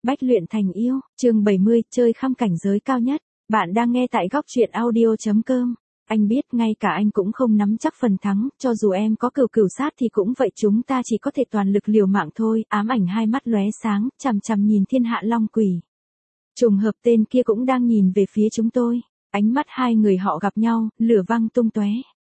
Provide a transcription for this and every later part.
Bách luyện thành yêu, chương 70, chơi khăm cảnh giới cao nhất. Bạn đang nghe tại góc truyện audio.com. Anh biết ngay cả anh cũng không nắm chắc phần thắng, cho dù em có cửu cửu sát thì cũng vậy, chúng ta chỉ có thể toàn lực liều mạng thôi. Ám ảnh hai mắt lóe sáng, chằm chằm nhìn thiên hạ long quỷ. Trùng hợp tên kia cũng đang nhìn về phía chúng tôi. Ánh mắt hai người họ gặp nhau, lửa văng tung tóe.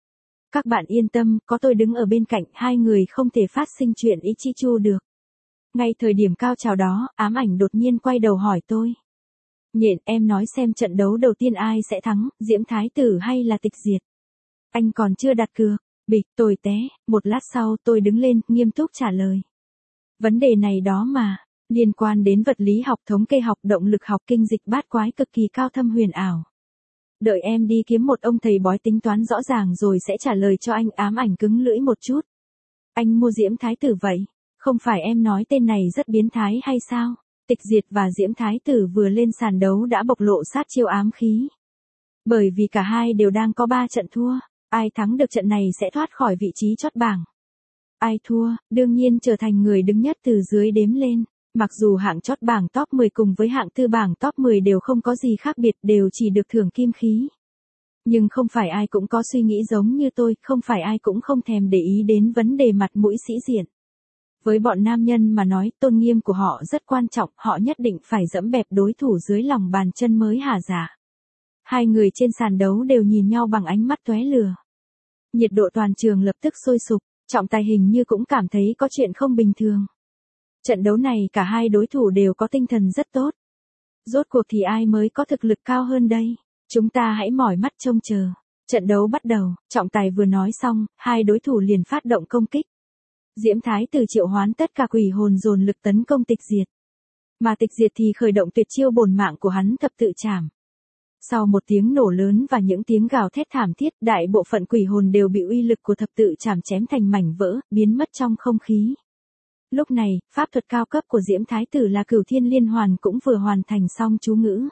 Các bạn yên tâm, có tôi đứng ở bên cạnh, hai người không thể phát sinh chuyện ý chi chu được. Ngay thời điểm cao trào đó, ám ảnh đột nhiên quay đầu hỏi tôi. Nhện, em nói xem trận đấu đầu tiên ai sẽ thắng, Diễm Thái Tử hay là Tịch Diệt? Anh còn chưa đặt cược. Bịch, tôi té. Một lát sau tôi đứng lên, nghiêm túc trả lời. Vấn đề này đó mà, liên quan đến vật lý học, thống kê học, động lực học, kinh dịch bát quái, cực kỳ cao thâm huyền ảo. Đợi em đi kiếm một ông thầy bói tính toán rõ ràng rồi sẽ trả lời cho anh. Ám ảnh cứng lưỡi một chút. Anh mua Diễm Thái Tử vậy? Không phải em nói tên này rất biến thái hay sao? Tịch Diệt và Diễm Thái Tử vừa lên sàn đấu đã bộc lộ sát chiêu ám khí. Bởi vì cả hai đều đang có 3 trận thua, ai thắng được trận này sẽ thoát khỏi vị trí chót bảng. Ai thua, đương nhiên trở thành người đứng nhất từ dưới đếm lên. Mặc dù hạng chót bảng top 10 cùng với hạng tư bảng top 10 đều không có gì khác biệt, đều chỉ được thưởng kim khí. Nhưng không phải ai cũng có suy nghĩ giống như tôi, không phải ai cũng không thèm để ý đến vấn đề mặt mũi sĩ diện. Với bọn nam nhân mà nói, tôn nghiêm của họ rất quan trọng, họ nhất định phải dẫm bẹp đối thủ dưới lòng bàn chân mới hả dạ. Hai người trên sàn đấu đều nhìn nhau bằng ánh mắt tóe lửa. Nhiệt độ toàn trường lập tức sôi sục, trọng tài hình như cũng cảm thấy có chuyện không bình thường. Trận đấu này cả hai đối thủ đều có tinh thần rất tốt. Rốt cuộc thì ai mới có thực lực cao hơn đây? Chúng ta hãy mỏi mắt trông chờ. Trận đấu bắt đầu, trọng tài vừa nói xong, hai đối thủ liền phát động công kích. Diễm Thái Tử triệu hoán tất cả quỷ hồn dồn lực tấn công Tịch Diệt. Mà Tịch Diệt thì khởi động tuyệt chiêu bổn mạng của hắn, thập tự trảm. Sau một tiếng nổ lớn và những tiếng gào thét thảm thiết, đại bộ phận quỷ hồn đều bị uy lực của thập tự trảm chém thành mảnh vỡ, biến mất trong không khí. Lúc này, pháp thuật cao cấp của Diễm Thái Tử là Cửu Thiên Liên Hoàn cũng vừa hoàn thành xong chú ngữ.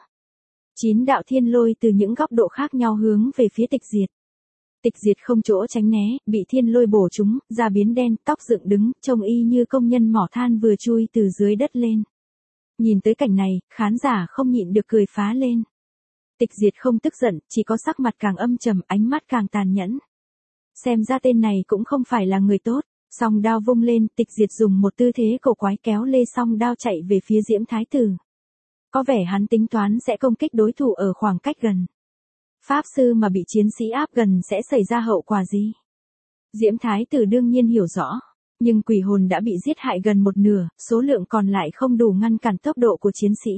9 đạo thiên lôi từ những góc độ khác nhau hướng về phía Tịch Diệt. Tịch Diệt không chỗ tránh né, bị thiên lôi bổ trúng, da biến đen, tóc dựng đứng, trông y như công nhân mỏ than vừa chui từ dưới đất lên. Nhìn tới cảnh này, khán giả không nhịn được cười phá lên. Tịch Diệt không tức giận, chỉ có sắc mặt càng âm trầm, ánh mắt càng tàn nhẫn. Xem ra tên này cũng không phải là người tốt. Song đao vung lên, Tịch Diệt dùng một tư thế cổ quái kéo lê song đao chạy về phía Diễm Thái Tử. Có vẻ hắn tính toán sẽ công kích đối thủ ở khoảng cách gần. Pháp sư mà bị chiến sĩ áp gần sẽ xảy ra hậu quả gì? Diễm Thái Tử đương nhiên hiểu rõ, nhưng quỷ hồn đã bị giết hại gần một nửa, số lượng còn lại không đủ ngăn cản tốc độ của chiến sĩ.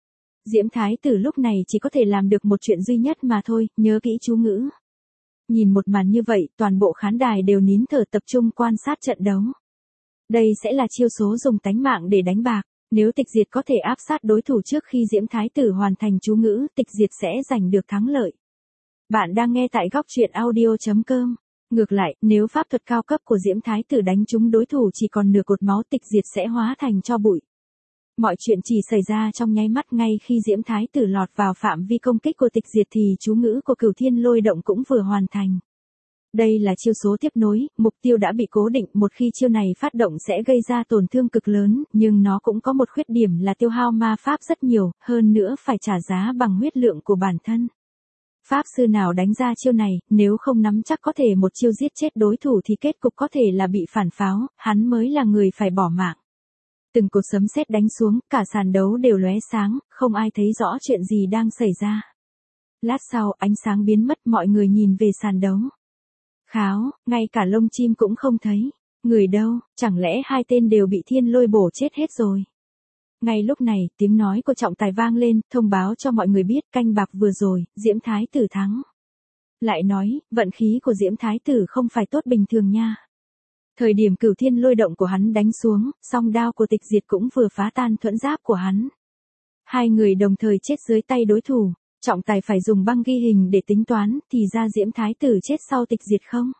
Diễm Thái Tử lúc này chỉ có thể làm được một chuyện duy nhất mà thôi, nhớ kỹ chú ngữ. Nhìn một màn như vậy, toàn bộ khán đài đều nín thở tập trung quan sát trận đấu. Đây sẽ là chiêu số dùng tánh mạng để đánh bạc. Nếu Tịch Diệt có thể áp sát đối thủ trước khi Diễm Thái Tử hoàn thành chú ngữ, Tịch Diệt sẽ giành được thắng lợi. Bạn đang nghe tại góc truyện audio.com. Ngược lại, nếu pháp thuật cao cấp của Diễm Thái Tử đánh trúng đối thủ chỉ còn nửa cột máu, Tịch Diệt sẽ hóa thành tro bụi. Mọi chuyện chỉ xảy ra trong nháy mắt, ngay khi Diễm Thái Tử lọt vào phạm vi công kích của Tịch Diệt thì chú ngữ của Cửu Thiên Lôi Động cũng vừa hoàn thành. Đây là chiêu số tiếp nối, mục tiêu đã bị cố định, một khi chiêu này phát động sẽ gây ra tổn thương cực lớn, nhưng nó cũng có một khuyết điểm là tiêu hao ma pháp rất nhiều, hơn nữa phải trả giá bằng huyết lượng của bản thân. Pháp sư nào đánh ra chiêu này, nếu không nắm chắc có thể một chiêu giết chết đối thủ thì kết cục có thể là bị phản pháo, hắn mới là người phải bỏ mạng. Từng cột sấm sét đánh xuống, cả sàn đấu đều lóe sáng, không ai thấy rõ chuyện gì đang xảy ra. Lát sau, ánh sáng biến mất, mọi người nhìn về sàn đấu. Kháo, ngay cả lông chim cũng không thấy. Người đâu, chẳng lẽ hai tên đều bị thiên lôi bổ chết hết rồi? Ngay lúc này, tiếng nói của trọng tài vang lên, thông báo cho mọi người biết canh bạc vừa rồi, Diễm Thái Tử thắng. Lại nói, vận khí của Diễm Thái Tử không phải tốt bình thường nha. Thời điểm Cửu Thiên Lôi Động của hắn đánh xuống, song đao của Tịch Diệt cũng vừa phá tan thuẫn giáp của hắn. Hai người đồng thời chết dưới tay đối thủ, trọng tài phải dùng băng ghi hình để tính toán, thì ra Diễm Thái Tử chết sau Tịch Diệt không?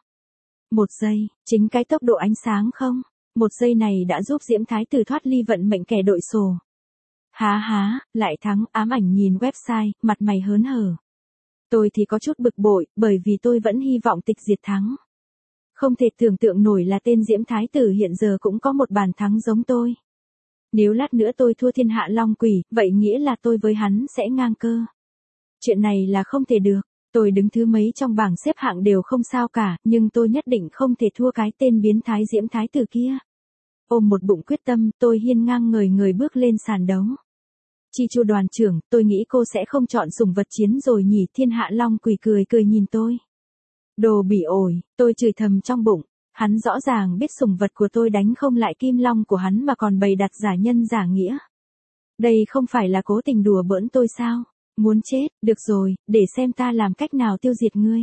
1 giây, chính cái tốc độ ánh sáng không? 1 giây này đã giúp Diễm Thái Tử thoát ly vận mệnh kẻ đội sổ. Há, lại thắng. Ám ảnh nhìn website, mặt mày hớn hở. Tôi thì có chút bực bội, bởi vì tôi vẫn hy vọng Tịch Diệt thắng. Không thể tưởng tượng nổi là tên Diễm Thái Tử hiện giờ cũng có một bàn thắng giống tôi. Nếu lát nữa tôi thua thiên hạ long quỷ, vậy nghĩa là tôi với hắn sẽ ngang cơ. Chuyện này là không thể được. Tôi đứng thứ mấy trong bảng xếp hạng đều không sao cả, nhưng tôi nhất định không thể thua cái tên biến thái Diễm Thái Tử kia. Ôm một bụng quyết tâm, tôi hiên ngang ngời ngời bước lên sàn đấu. Chi Chu đoàn trưởng, tôi nghĩ cô sẽ không chọn sủng vật chiến rồi nhỉ? Thiên hạ long quỷ cười cười nhìn tôi. Đồ bỉ ổi, tôi chửi thầm trong bụng. Hắn rõ ràng biết sủng vật của tôi đánh không lại kim long của hắn mà còn bày đặt giả nhân giả nghĩa. Đây không phải là cố tình đùa bỡn tôi sao? Muốn chết, được rồi, để xem ta làm cách nào tiêu diệt ngươi.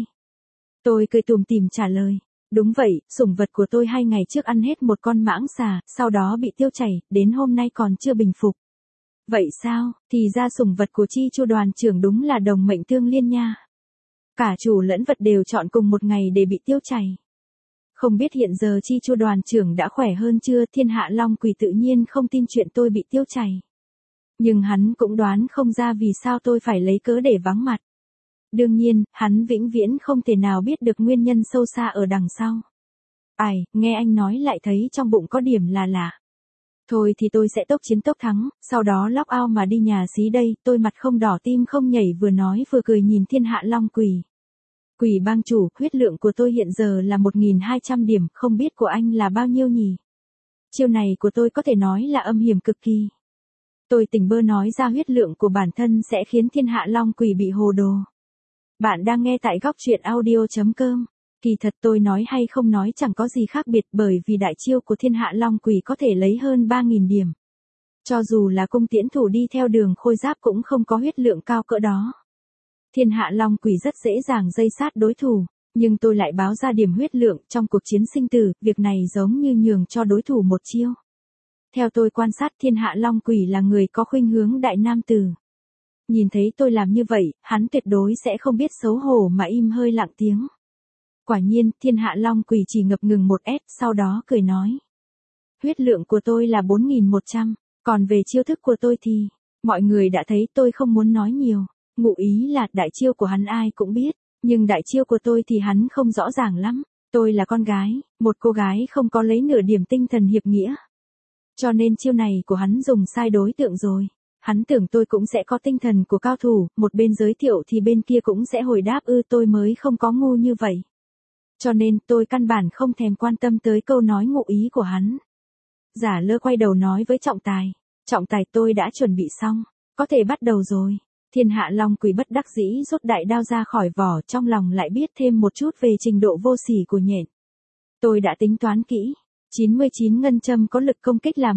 Tôi cười tủm tỉm trả lời. Đúng vậy, sủng vật của tôi 2 ngày trước ăn hết một con mãng xà, sau đó bị tiêu chảy, đến hôm nay còn chưa bình phục. Vậy sao, thì ra sủng vật của Chi Chu đoàn trưởng đúng là đồng mệnh tương liên nha. Cả chủ lẫn vật đều chọn cùng một ngày để bị tiêu chảy. Không biết hiện giờ Chi Chu đoàn trưởng đã khỏe hơn chưa? Thiên hạ long quỷ tự nhiên không tin chuyện tôi bị tiêu chảy. Nhưng hắn cũng đoán không ra vì sao tôi phải lấy cớ để vắng mặt. Đương nhiên, hắn vĩnh viễn không thể nào biết được nguyên nhân sâu xa ở đằng sau. Ai, nghe anh nói lại thấy trong bụng có điểm là lạ. Thôi thì tôi sẽ tốc chiến tốc thắng, sau đó log out mà đi nhà xí đây. Tôi mặt không đỏ tim không nhảy, vừa nói vừa cười nhìn thiên hạ long quỷ. Quỷ bang chủ, huyết lượng của tôi hiện giờ là 1.200 điểm, không biết của anh là bao nhiêu nhỉ? Chiêu này của tôi có thể nói là âm hiểm cực kỳ. Tôi tỉnh bơ nói ra huyết lượng của bản thân sẽ khiến thiên hạ long quỷ bị hồ đồ. Bạn đang nghe tại góc truyện audio.com. Kỳ thật tôi nói hay không nói chẳng có gì khác biệt, bởi vì đại chiêu của thiên hạ long quỷ có thể lấy hơn 3.000 điểm. Cho dù là cung tiễn thủ đi theo đường khôi giáp cũng không có huyết lượng cao cỡ đó. Thiên hạ long quỷ rất dễ dàng dây sát đối thủ, nhưng tôi lại báo ra điểm huyết lượng trong cuộc chiến sinh tử, việc này giống như nhường cho đối thủ một chiêu. Theo tôi quan sát, thiên hạ long quỷ là người có khuynh hướng đại nam tử. Nhìn thấy tôi làm như vậy, hắn tuyệt đối sẽ không biết xấu hổ mà im hơi lặng tiếng. Quả nhiên, thiên hạ long quỷ chỉ ngập ngừng một s, sau đó cười nói. Huyết lượng của tôi là 4.100, còn về chiêu thức của tôi thì, mọi người đã thấy, tôi không muốn nói nhiều. Ngụ ý là đại chiêu của hắn ai cũng biết, nhưng đại chiêu của tôi thì hắn không rõ ràng lắm. Tôi là con gái, một cô gái không có lấy nửa điểm tinh thần hiệp nghĩa. Cho nên chiêu này của hắn dùng sai đối tượng rồi. Hắn tưởng tôi cũng sẽ có tinh thần của cao thủ, một bên giới thiệu thì bên kia cũng sẽ hồi đáp tôi mới không có ngu như vậy. Cho nên tôi căn bản không thèm quan tâm tới câu nói ngụ ý của hắn. Giả lơ quay đầu nói với trọng tài. Trọng tài, tôi đã chuẩn bị xong, có thể bắt đầu rồi. Thiên hạ long quỷ bất đắc dĩ rút đại đao ra khỏi vỏ, trong lòng lại biết thêm một chút về trình độ vô sỉ của nhện. Tôi đã tính toán kỹ. 99 ngân châm có lực công kích là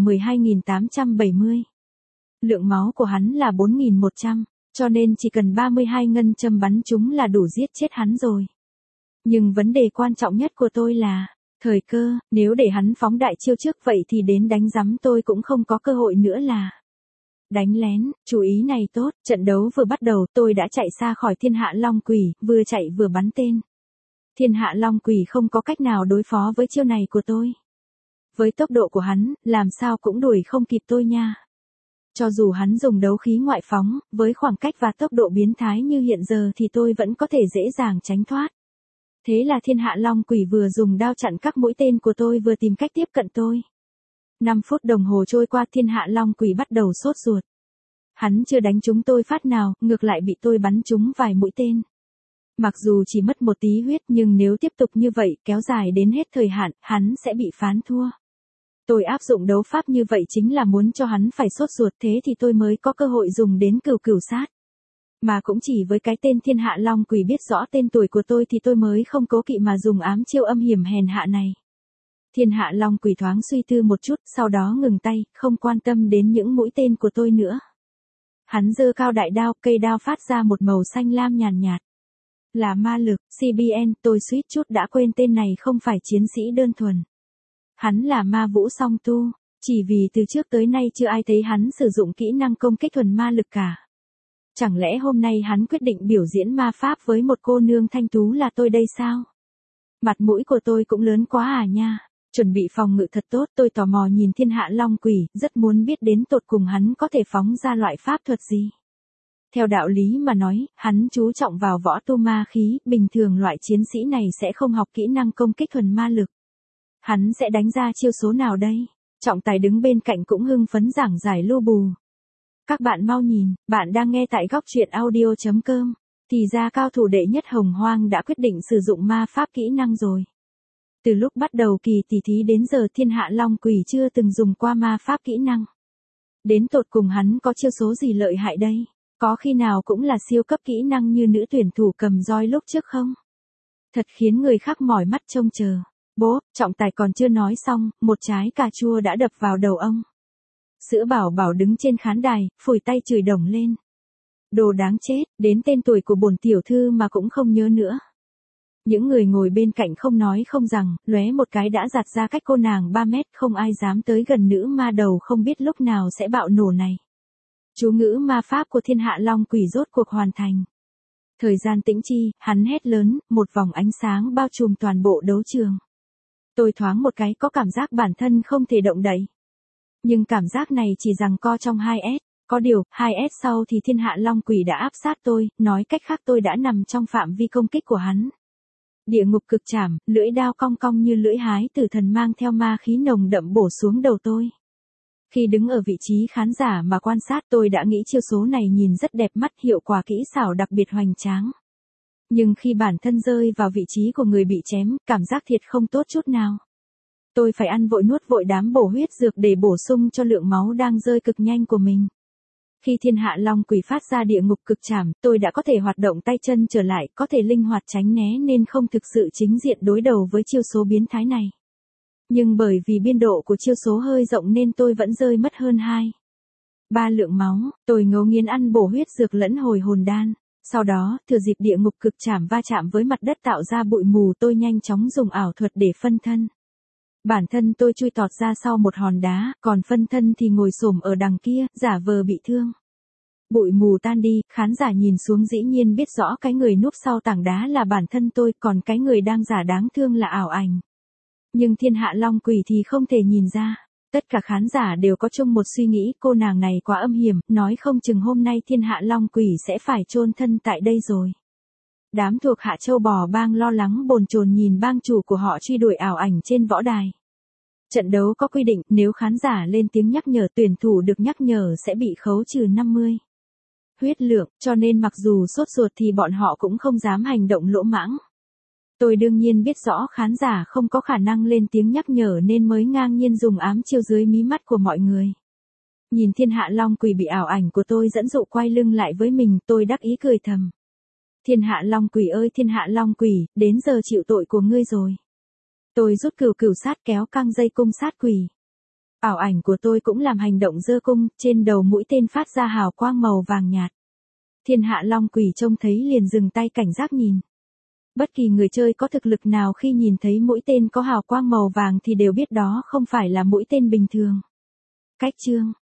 12.870. Lượng máu của hắn là 4.100, cho nên chỉ cần 32 ngân châm bắn chúng là đủ giết chết hắn rồi. Nhưng vấn đề quan trọng nhất của tôi là, thời cơ, nếu để hắn phóng đại chiêu trước vậy thì đến đánh rắm tôi cũng không có cơ hội nữa là. Đánh lén, chú ý này tốt, trận đấu vừa bắt đầu tôi đã chạy xa khỏi thiên hạ long quỷ, vừa chạy vừa bắn tên. Thiên hạ long quỷ không có cách nào đối phó với chiêu này của tôi. Với tốc độ của hắn, làm sao cũng đuổi không kịp tôi nha. Cho dù hắn dùng đấu khí ngoại phóng, với khoảng cách và tốc độ biến thái như hiện giờ thì tôi vẫn có thể dễ dàng tránh thoát. Thế là thiên hạ long quỷ vừa dùng đao chặn các mũi tên của tôi vừa tìm cách tiếp cận tôi. 5 phút đồng hồ trôi qua, thiên hạ long quỷ bắt đầu sốt ruột. Hắn chưa đánh trúng tôi phát nào, ngược lại bị tôi bắn trúng vài mũi tên. Mặc dù chỉ mất một tí huyết nhưng nếu tiếp tục như vậy kéo dài đến hết thời hạn, hắn sẽ bị phán thua. Tôi áp dụng đấu pháp như vậy chính là muốn cho hắn phải sốt ruột, thế thì tôi mới có cơ hội dùng đến cửu cửu sát. Mà cũng chỉ với cái tên thiên hạ long quỷ biết rõ tên tuổi của tôi thì tôi mới không cố kỵ mà dùng ám chiêu âm hiểm hèn hạ này. Thiên hạ long quỷ thoáng suy tư một chút, sau đó ngừng tay, không quan tâm đến những mũi tên của tôi nữa. Hắn giơ cao đại đao, cây đao phát ra một màu xanh lam nhàn nhạt. Là ma lực, CBN, tôi suýt chút đã quên tên này không phải chiến sĩ đơn thuần. Hắn là ma vũ song tu, chỉ vì từ trước tới nay chưa ai thấy hắn sử dụng kỹ năng công kích thuần ma lực cả. Chẳng lẽ hôm nay hắn quyết định biểu diễn ma pháp với một cô nương thanh tú là tôi đây sao? Mặt mũi của tôi cũng lớn quá à nha. Chuẩn bị phòng ngự thật tốt, tôi tò mò nhìn thiên hạ long quỷ, rất muốn biết đến tột cùng hắn có thể phóng ra loại pháp thuật gì. Theo đạo lý mà nói, hắn chú trọng vào võ tu ma khí, bình thường loại chiến sĩ này sẽ không học kỹ năng công kích thuần ma lực. Hắn sẽ đánh ra chiêu số nào đây? Trọng Tài đứng bên cạnh cũng hưng phấn giảng giải lu bù. Các bạn mau nhìn, bạn đang nghe tại góc truyện audio.com. Thì ra cao thủ đệ nhất Hồng Hoang đã quyết định sử dụng ma pháp kỹ năng rồi. Từ lúc bắt đầu kỳ tỷ thí đến giờ Thiên Hạ Long Quỷ chưa từng dùng qua ma pháp kỹ năng. Đến tột cùng hắn có chiêu số gì lợi hại đây? Có khi nào cũng là siêu cấp kỹ năng như nữ tuyển thủ cầm roi lúc trước không? Thật khiến người khác mỏi mắt trông chờ. Bố, Trọng Tài còn chưa nói xong, một trái cà chua đã đập vào đầu ông. Sữa Bảo Bảo đứng trên khán đài, phủi tay chửi đồng lên. Đồ đáng chết, đến tên tuổi của bổn tiểu thư mà cũng không nhớ nữa. Những người ngồi bên cạnh không nói không rằng, lóe một cái đã giạt ra cách cô nàng 3 mét, không ai dám tới gần nữ ma đầu không biết lúc nào sẽ bạo nổ này. Chú ngữ ma pháp của Thiên Hạ Long Quỷ rốt cuộc hoàn thành. Thời gian tĩnh chi, hắn hét lớn, một vòng ánh sáng bao trùm toàn bộ đấu trường. Tôi thoáng một cái có cảm giác bản thân không thể động đậy. Nhưng cảm giác này chỉ giằng co trong 2S. Có điều, 2S sau thì Thiên Hạ Long Quỷ đã áp sát tôi, nói cách khác tôi đã nằm trong phạm vi công kích của hắn. Địa ngục cực trảm, lưỡi đao cong cong như lưỡi hái tử thần mang theo ma khí nồng đậm bổ xuống đầu tôi. Khi đứng ở vị trí khán giả mà quan sát tôi đã nghĩ chiêu số này nhìn rất đẹp mắt, hiệu quả kỹ xảo đặc biệt hoành tráng. Nhưng khi bản thân rơi vào vị trí của người bị chém, cảm giác thiệt không tốt chút nào. Tôi phải ăn vội nuốt vội đám bổ huyết dược để bổ sung cho lượng máu đang rơi cực nhanh của mình. Khi Thiên Hạ Long Quỷ phát ra địa ngục cực trảm, tôi đã có thể hoạt động tay chân trở lại, có thể linh hoạt tránh né nên không thực sự chính diện đối đầu với chiêu số biến thái này. Nhưng bởi vì biên độ của chiêu số hơi rộng nên tôi vẫn rơi mất hơn 2-3 lượng máu, tôi ngấu nghiến ăn bổ huyết dược lẫn hồi hồn đan. Sau đó, thừa dịp địa ngục cực trảm va chạm với mặt đất tạo ra bụi mù, tôi nhanh chóng dùng ảo thuật để phân thân. Bản thân tôi chui tọt ra sau một hòn đá, còn phân thân thì ngồi xổm ở đằng kia, giả vờ bị thương. Bụi mù tan đi, khán giả nhìn xuống dĩ nhiên biết rõ cái người núp sau tảng đá là bản thân tôi, còn cái người đang giả đáng thương là ảo ảnh. Nhưng Thiên Hạ Long Quỷ thì không thể nhìn ra. Tất cả khán giả đều có chung một suy nghĩ, cô nàng này quá âm hiểm, nói không chừng hôm nay Thiên Hạ Long Quỷ sẽ phải chôn thân tại đây rồi. Đám thuộc hạ châu bò bang lo lắng bồn chồn nhìn bang chủ của họ truy đuổi ảo ảnh trên võ đài. Trận đấu có quy định, nếu khán giả lên tiếng nhắc nhở tuyển thủ được nhắc nhở sẽ bị khấu trừ 50 huyết lượng, cho nên mặc dù sốt ruột thì bọn họ cũng không dám hành động lỗ mãng. Tôi đương nhiên biết rõ khán giả không có khả năng lên tiếng nhắc nhở nên mới ngang nhiên dùng ám chiêu dưới mí mắt của mọi người. Nhìn Thiên Hạ Long Quỷ bị ảo ảnh của tôi dẫn dụ quay lưng lại với mình, tôi đắc ý cười thầm. Thiên Hạ Long Quỷ ơi Thiên Hạ Long Quỷ, đến giờ chịu tội của ngươi rồi. Tôi rút cửu sát kéo căng dây cung sát quỷ. Ảo ảnh của tôi cũng làm hành động giơ cung, trên đầu mũi tên phát ra hào quang màu vàng nhạt. Thiên Hạ Long Quỷ trông thấy liền dừng tay cảnh giác nhìn. Bất kỳ người chơi có thực lực nào khi nhìn thấy mũi tên có hào quang màu vàng thì đều biết đó không phải là mũi tên bình thường. Cách chương